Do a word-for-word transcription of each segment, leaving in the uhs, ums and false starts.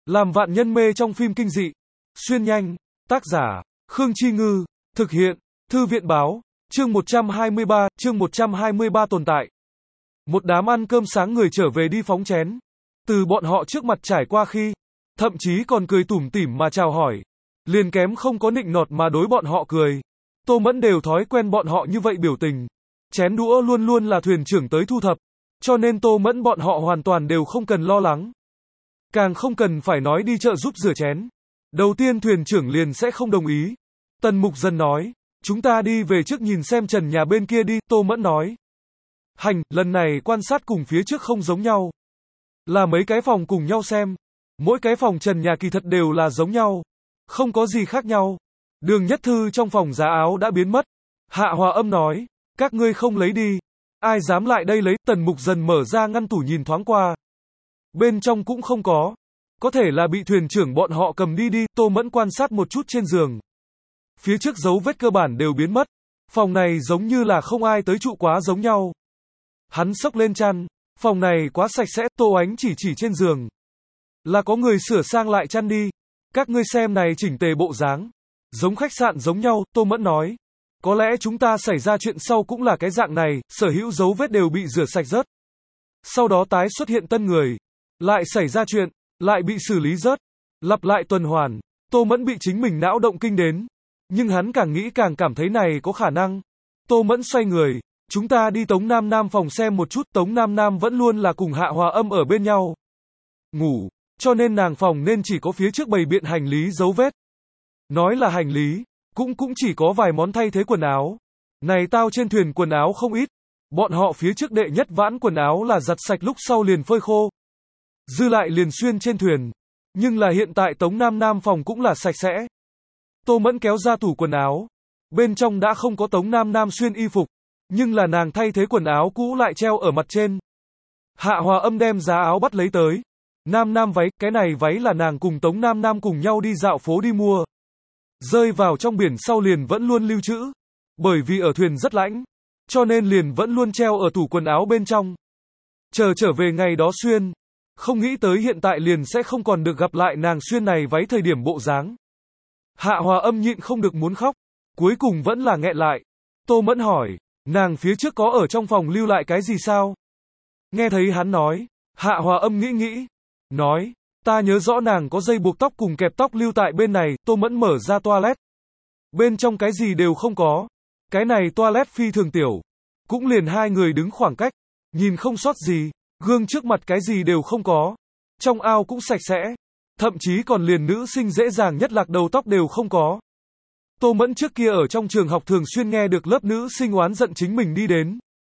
Làm vạn nhân mê trong phim kinh dị. Xuyên nhanh. Tác giả, Khương Chi Ngư. Thực hiện, Thư viện Báo. Chương một trăm hai mươi ba, chương một trăm hai mươi ba tồn tại. Một đám ăn cơm sáng người trở về đi phóng chén. Từ bọn họ trước mặt trải qua khi, thậm chí còn cười tủm tỉm mà chào hỏi. Liền kém không có nịnh nọt mà đối bọn họ cười. Tô Mẫn đều thói quen bọn họ như vậy biểu tình. Chén đũa luôn luôn là thuyền trưởng tới thu thập. Cho nên Tô Mẫn bọn họ hoàn toàn đều không cần lo lắng. Càng không cần phải nói đi chợ giúp rửa chén. Đầu tiên thuyền trưởng liền sẽ không đồng ý. Tần Mục Dần nói, chúng ta đi về trước nhìn xem trần nhà bên kia đi, Tô Mẫn nói. Hành, lần này quan sát cùng phía trước không giống nhau. Là mấy cái phòng cùng nhau xem. Mỗi cái phòng trần nhà kỳ thật đều là giống nhau. Không có gì khác nhau. Đường Nhất Thư trong phòng giá áo đã biến mất. Hạ Hòa Âm nói, các ngươi không lấy đi. Ai dám lại đây lấy, Tần Mục Dần mở ra ngăn tủ nhìn thoáng qua. Bên trong cũng không có. Có thể là bị thuyền trưởng bọn họ cầm đi đi, Tô Mẫn quan sát một chút trên giường. Phía trước dấu vết cơ bản đều biến mất. Phòng này giống như là không ai tới trụ quá giống nhau. Hắn xốc lên chăn. Phòng này quá sạch sẽ, Tô Ánh chỉ chỉ trên giường. Là có người sửa sang lại chăn đi. Các ngươi xem này chỉnh tề bộ dáng. Giống khách sạn giống nhau, Tô Mẫn nói. Có lẽ chúng ta xảy ra chuyện sau cũng là cái dạng này, sở hữu dấu vết đều bị rửa sạch rớt. Sau đó tái xuất hiện tân người. Lại xảy ra chuyện, lại bị xử lý rớt. Lặp lại tuần hoàn, Tô Mẫn bị chính mình não động kinh đến. Nhưng hắn càng nghĩ càng cảm thấy này có khả năng. Tô Mẫn xoay người, chúng ta đi Tống Nam Nam phòng xem một chút, Tống Nam Nam vẫn luôn là cùng Hạ Hòa Âm ở bên nhau. Ngủ, cho nên nàng phòng nên chỉ có phía trước bày biện hành lý dấu vết. Nói là hành lý, cũng cũng chỉ có vài món thay thế quần áo. Này tao trên thuyền quần áo không ít. Bọn họ phía trước đệ nhất vãn quần áo là giặt sạch lúc sau liền phơi khô. Dư lại liền xuyên trên thuyền. Nhưng là hiện tại Tống Nam Nam phòng cũng là sạch sẽ. Tô Mẫn kéo ra tủ quần áo. Bên trong đã không có Tống Nam Nam xuyên y phục. Nhưng là nàng thay thế quần áo cũ lại treo ở mặt trên. Hạ Hòa Âm đem giá áo bắt lấy tới. Nam Nam váy, cái này váy là nàng cùng Tống Nam Nam cùng nhau đi dạo phố đi mua. Rơi vào trong biển sau liền vẫn luôn lưu trữ. Bởi vì ở thuyền rất lạnh. Cho nên liền vẫn luôn treo ở tủ quần áo bên trong. Chờ trở về ngày đó xuyên. Không nghĩ tới hiện tại liền sẽ không còn được gặp lại nàng xuyên này váy thời điểm bộ dáng. Hạ Hòa Âm nhịn không được muốn khóc. Cuối cùng vẫn là nghẹn lại. Tô Mẫn hỏi, nàng phía trước có ở trong phòng lưu lại cái gì sao? Nghe thấy hắn nói, Hạ Hòa Âm nghĩ nghĩ. Nói, ta nhớ rõ nàng có dây buộc tóc cùng kẹp tóc lưu tại bên này. Tô Mẫn mở ra toilet. Bên trong cái gì đều không có. Cái này toilet phi thường tiểu. Cũng liền hai người đứng khoảng cách. Nhìn không sót gì. Gương trước mặt cái gì đều không có. Trong ao cũng sạch sẽ. Thậm chí còn liền nữ sinh dễ dàng nhất lạc đầu tóc đều không có. Tô Mẫn trước kia ở trong trường học thường xuyên nghe được lớp nữ sinh oán giận chính mình đi đến.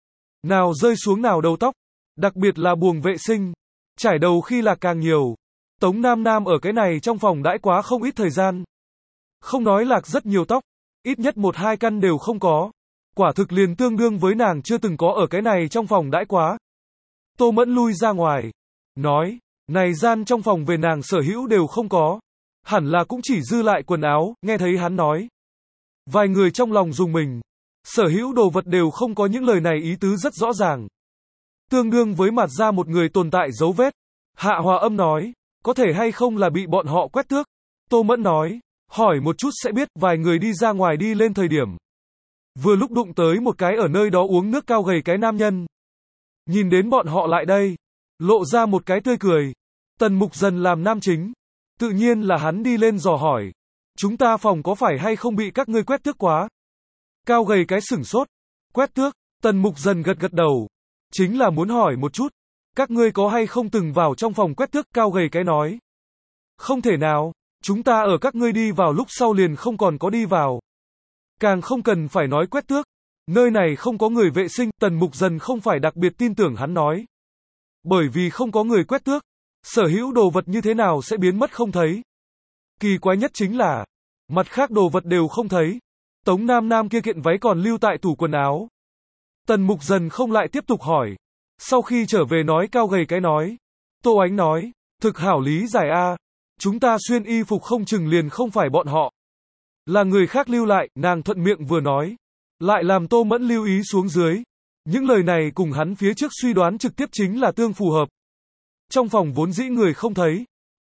Nào rơi xuống nào đầu tóc. Đặc biệt là buồng vệ sinh. Trải đầu khi là càng nhiều. Tống Nam Nam ở cái này trong phòng đãi quá không ít thời gian. Không nói lạc rất nhiều tóc. Ít nhất một hai căn đều không có. Quả thực liền tương đương với nàng chưa từng có ở cái này trong phòng đãi quá. Tô Mẫn lui ra ngoài. Nói, này gian trong phòng về nàng sở hữu đều không có. Hẳn là cũng chỉ dư lại quần áo, nghe thấy hắn nói. Vài người trong lòng dùng mình. Sở hữu đồ vật đều không có những lời này ý tứ rất rõ ràng. Tương đương với mặt ra một người tồn tại dấu vết. Hạ Hòa Âm nói, có thể hay không là bị bọn họ quét tước. Tô Mẫn nói, hỏi một chút sẽ biết. Vài người đi ra ngoài đi lên thời điểm. Vừa lúc đụng tới một cái ở nơi đó uống nước cao gầy cái nam nhân. Nhìn đến bọn họ lại đây. Lộ ra một cái tươi cười. Tần Mục Dần làm nam chính. Tự nhiên là hắn đi lên dò hỏi. Chúng ta phòng có phải hay không bị các ngươi quét tước quá? Cao gầy cái sửng sốt. Quét tước. Tần Mục Dần gật gật đầu. Chính là muốn hỏi một chút. Các ngươi có hay không từng vào trong phòng quét tước? Cao gầy cái nói. Không thể nào. Chúng ta ở các ngươi đi vào lúc sau liền không còn có đi vào. Càng không cần phải nói quét tước. Nơi này không có người vệ sinh. Tần Mục Dần không phải đặc biệt tin tưởng hắn nói. Bởi vì không có người quét tước. Sở hữu đồ vật như thế nào sẽ biến mất không thấy. Kỳ quái nhất chính là. Mặt khác đồ vật đều không thấy. Tống Nam Nam kia kiện váy còn lưu tại tủ quần áo. Tần Mục Dần không lại tiếp tục hỏi. Sau khi trở về nói cao gầy cái nói. Tô Ánh nói. Thực hảo lý giải a. Chúng ta xuyên y phục không chừng liền không phải bọn họ. Là người khác lưu lại, nàng thuận miệng vừa nói. Lại làm Tô Mẫn lưu ý xuống dưới. Những lời này cùng hắn phía trước suy đoán trực tiếp chính là tương phù hợp. Trong phòng vốn dĩ người không thấy.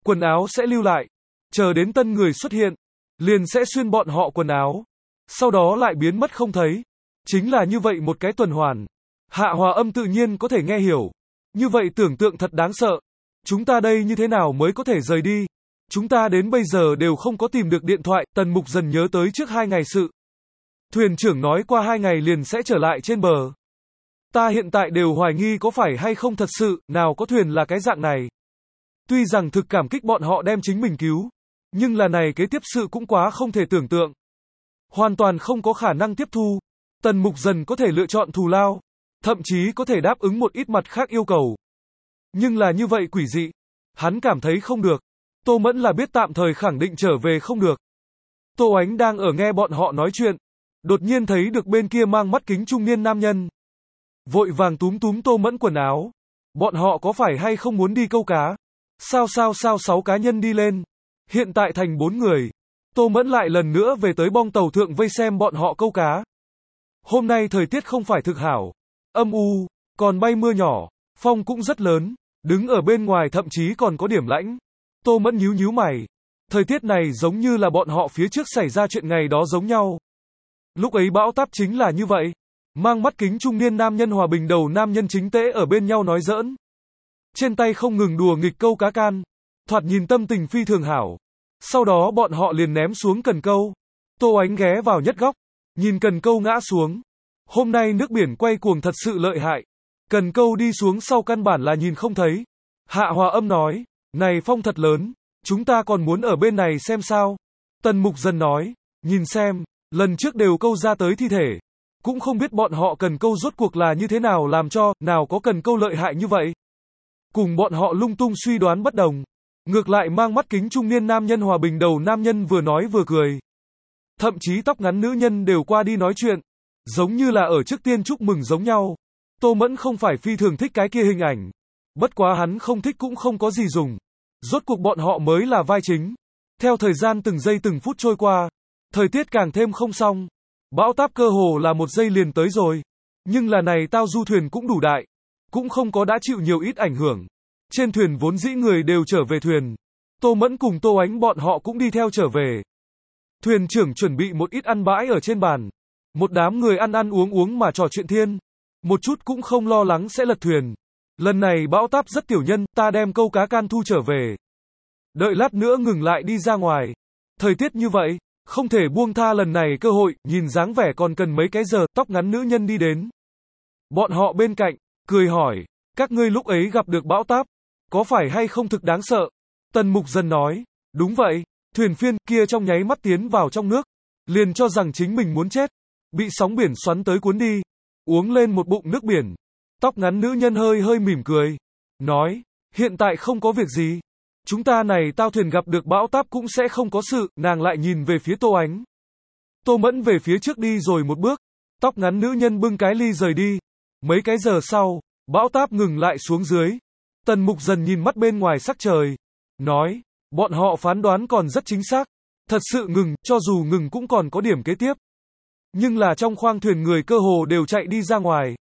quần áo sẽ lưu lại, chờ đến tân người xuất hiện, liền sẽ xuyên bọn họ quần áo, sau đó lại biến mất không thấy. Chính là như vậy một cái tuần hoàn. Hạ Hòa Âm tự nhiên có thể nghe hiểu. Như vậy tưởng tượng thật đáng sợ. Chúng ta đây như thế nào mới có thể rời đi? Chúng ta đến bây giờ đều không có tìm được điện thoại. Tần Mục dần nhớ tới trước hai ngày sự. Thuyền trưởng nói qua hai ngày liền sẽ trở lại trên bờ. Ta hiện tại đều hoài nghi có phải hay không thật sự, nào có thuyền là cái dạng này. Tuy rằng thực cảm kích bọn họ đem chính mình cứu, nhưng là này kế tiếp sự cũng quá không thể tưởng tượng. Hoàn toàn không có khả năng tiếp thu. Tần Mục dần có thể lựa chọn thù lao, thậm chí có thể đáp ứng một ít mặt khác yêu cầu. Nhưng là như vậy quỷ dị, hắn cảm thấy không được. Tô Mẫn là biết tạm thời khẳng định trở về không được. Tô Ánh đang ở nghe bọn họ nói chuyện, đột nhiên thấy được bên kia mang mắt kính trung niên nam nhân. Vội vàng túm túm Tô Mẫn quần áo. Bọn họ có phải hay không muốn đi câu cá? Sao sao sao sáu cá nhân đi lên. Hiện tại thành bốn người. Tô Mẫn lại lần nữa về tới bong tàu thượng vây xem bọn họ câu cá. Hôm nay thời tiết không phải thực hảo. Âm u, còn bay mưa nhỏ, phong cũng rất lớn. Đứng ở bên ngoài thậm chí còn có điểm lãnh. Tô Mẫn nhíu nhíu mày. Thời tiết này giống như là bọn họ phía trước xảy ra chuyện ngày đó giống nhau. Lúc ấy bão táp chính là như vậy. Mang mắt kính trung niên nam nhân hòa bình đầu nam nhân chính tế ở bên nhau nói giỡn. Trên tay không ngừng đùa nghịch câu cá can. Thoạt nhìn tâm tình phi thường hảo. Sau đó bọn họ liền ném xuống cần câu. Tô Ánh ghé vào nhất góc. Nhìn cần câu ngã xuống. Hôm nay nước biển quay cuồng thật sự lợi hại. Cần câu đi xuống sau căn bản là nhìn không thấy. Hạ Hòa Âm nói. Này phong thật lớn. Chúng ta còn muốn ở bên này xem sao. Tần Mục dần nói. Nhìn xem. Lần trước đều câu ra tới thi thể. Cũng không biết bọn họ cần câu rốt cuộc là như thế nào làm cho, nào có cần câu lợi hại như vậy. Cùng bọn họ lung tung suy đoán bất đồng. Ngược lại mang mắt kính trung niên nam nhân hòa bình đầu nam nhân vừa nói vừa cười. Thậm chí tóc ngắn nữ nhân đều qua đi nói chuyện. Giống như là ở trước tiên chúc mừng giống nhau. Tô Mẫn không phải phi thường thích cái kia hình ảnh. Bất quá hắn không thích cũng không có gì dùng. Rốt cuộc bọn họ mới là vai chính. Theo thời gian từng giây từng phút trôi qua. Thời tiết càng thêm không xong. Bão táp cơ hồ là một giây liền tới rồi. Nhưng là này tao du thuyền cũng đủ đại. Cũng không có đã chịu nhiều ít ảnh hưởng. Trên thuyền vốn dĩ người đều trở về thuyền. Tô Mẫn cùng Tô Ánh bọn họ cũng đi theo trở về. Thuyền trưởng chuẩn bị một ít ăn bãi ở trên bàn. Một đám người ăn ăn uống uống mà trò chuyện thiên. Một chút cũng không lo lắng sẽ lật thuyền. Lần này bão táp rất tiểu nhân, ta đem câu cá can thu trở về. Đợi lát nữa ngừng lại đi ra ngoài. Thời tiết như vậy, không thể buông tha lần này cơ hội, nhìn dáng vẻ còn cần mấy cái giờ, tóc ngắn nữ nhân đi đến. Bọn họ bên cạnh, cười hỏi, các ngươi lúc ấy gặp được bão táp, có phải hay không thực đáng sợ? Tần Mục dần nói, đúng vậy, thuyền phiên kia trong nháy mắt tiến vào trong nước, liền cho rằng chính mình muốn chết, bị sóng biển xoắn tới cuốn đi, uống lên một bụng nước biển. Tóc ngắn nữ nhân hơi hơi mỉm cười, nói, hiện tại không có việc gì. Chúng ta này tao thuyền gặp được bão táp cũng sẽ không có sự, nàng lại nhìn về phía Tô Ánh. Tô Mẫn về phía trước đi rồi một bước, tóc ngắn nữ nhân bưng cái ly rời đi. Mấy cái giờ sau, bão táp ngừng lại xuống dưới. Tần Mục dần nhìn mắt bên ngoài sắc trời, nói, bọn họ phán đoán còn rất chính xác. Thật sự ngừng, cho dù ngừng cũng còn có điểm kế tiếp. Nhưng là trong khoang thuyền người cơ hồ đều chạy đi ra ngoài.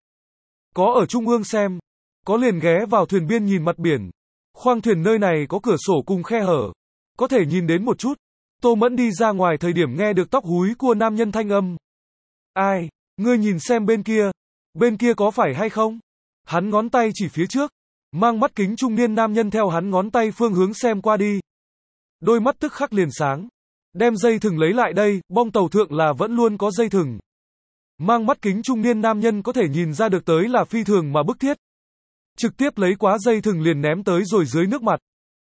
Có ở trung ương xem, có liền ghé vào thuyền biên nhìn mặt biển. Khoang thuyền nơi này có cửa sổ cùng khe hở, có thể nhìn đến một chút. Tô Mẫn đi ra ngoài thời điểm nghe được tóc húi cua nam nhân thanh âm. Ai, ngươi nhìn xem bên kia, bên kia có phải hay không? Hắn ngón tay chỉ phía trước, mang mắt kính trung niên nam nhân theo hắn ngón tay phương hướng xem qua đi. Đôi mắt tức khắc liền sáng, đem dây thừng lấy lại đây, bong tàu thượng là vẫn luôn có dây thừng. Mang mắt kính trung niên nam nhân có thể nhìn ra được tới là phi thường mà bức thiết. Trực tiếp lấy quá dây thừng liền ném tới rồi dưới nước mặt.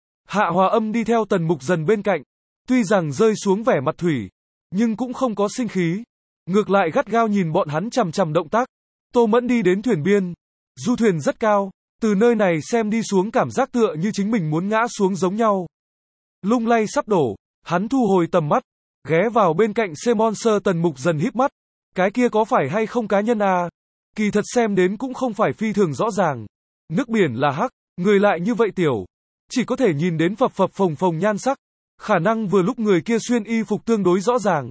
Hạ Hòa Âm đi theo Tần Mục dần bên cạnh, tuy rằng rơi xuống vẻ mặt thủy, nhưng cũng không có sinh khí. Ngược lại gắt gao nhìn bọn hắn chằm chằm động tác. Tô Mẫn đi đến thuyền biên. Du thuyền rất cao, từ nơi này xem đi xuống cảm giác tựa như chính mình muốn ngã xuống giống nhau. Lung lay sắp đổ, hắn thu hồi tầm mắt, ghé vào bên cạnh Semonser. Tần Mục dần híp mắt. Cái kia có phải hay không cá nhân à? Kỳ thật xem đến cũng không phải phi thường rõ ràng. Nước biển là hắc, người lại như vậy tiểu. Chỉ có thể nhìn đến phập phập phồng phồng nhan sắc. Khả năng vừa lúc người kia xuyên y phục tương đối rõ ràng.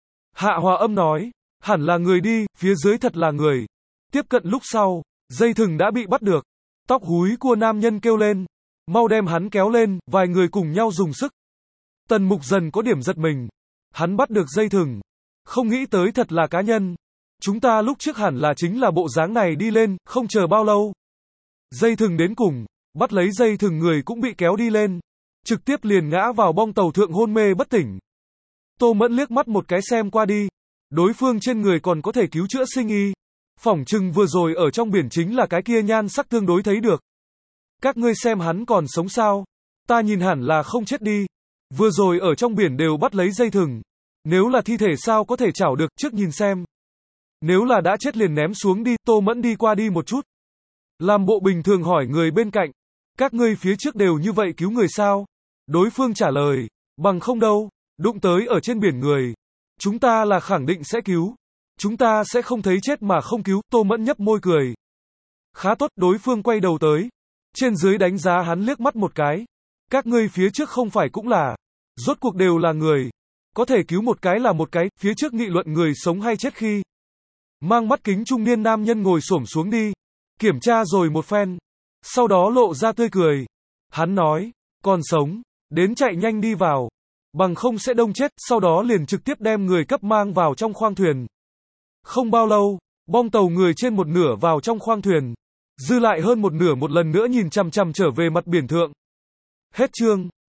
Hạ Hòa Âm nói, hẳn là người đi, phía dưới thật là người. Tiếp cận lúc sau, dây thừng đã bị bắt được. Tóc húi cua nam nhân kêu lên. Mau đem hắn kéo lên, vài người cùng nhau dùng sức. Tần Mục dần có điểm giật mình. Hắn bắt được dây thừng. Không nghĩ tới thật là cá nhân. Chúng ta lúc trước hẳn là chính là bộ dáng này đi lên, không chờ bao lâu. Dây thừng đến cùng, bắt lấy dây thừng người cũng bị kéo đi lên. Trực tiếp liền ngã vào bong tàu thượng hôn mê bất tỉnh. Tô Mẫn liếc mắt một cái xem qua đi. Đối phương trên người còn có thể cứu chữa sinh y. Phỏng chừng vừa rồi ở trong biển chính là cái kia nhan sắc tương đối thấy được. Các ngươi xem hắn còn sống sao? Ta nhìn hẳn là không chết đi. Vừa rồi ở trong biển đều bắt lấy dây thừng. Nếu là thi thể sao có thể chảo được, trước nhìn xem. Nếu là đã chết liền ném xuống đi, Tô Mẫn đi qua đi một chút. Làm bộ bình thường hỏi người bên cạnh. Các ngươi phía trước đều như vậy cứu người sao? Đối phương trả lời, bằng không đâu, đụng tới ở trên biển người. Chúng ta là khẳng định sẽ cứu. Chúng ta sẽ không thấy chết mà không cứu, Tô Mẫn nhấp môi cười. Khá tốt, đối phương quay đầu tới. Trên dưới đánh giá hắn liếc mắt một cái. Các ngươi phía trước không phải cũng là. Rốt cuộc đều là người. Có thể cứu một cái là một cái, phía trước nghị luận người sống hay chết khi. Mang mắt kính trung niên nam nhân ngồi xổm xuống đi. Kiểm tra rồi một phen. Sau đó lộ ra tươi cười. Hắn nói, còn sống, đến chạy nhanh đi vào. Bằng không sẽ đông chết, sau đó liền trực tiếp đem người cấp mang vào trong khoang thuyền. Không bao lâu, bong tàu người trên một nửa vào trong khoang thuyền. Dư lại hơn một nửa một lần nữa nhìn chằm chằm trở về mặt biển thượng. Hết chương.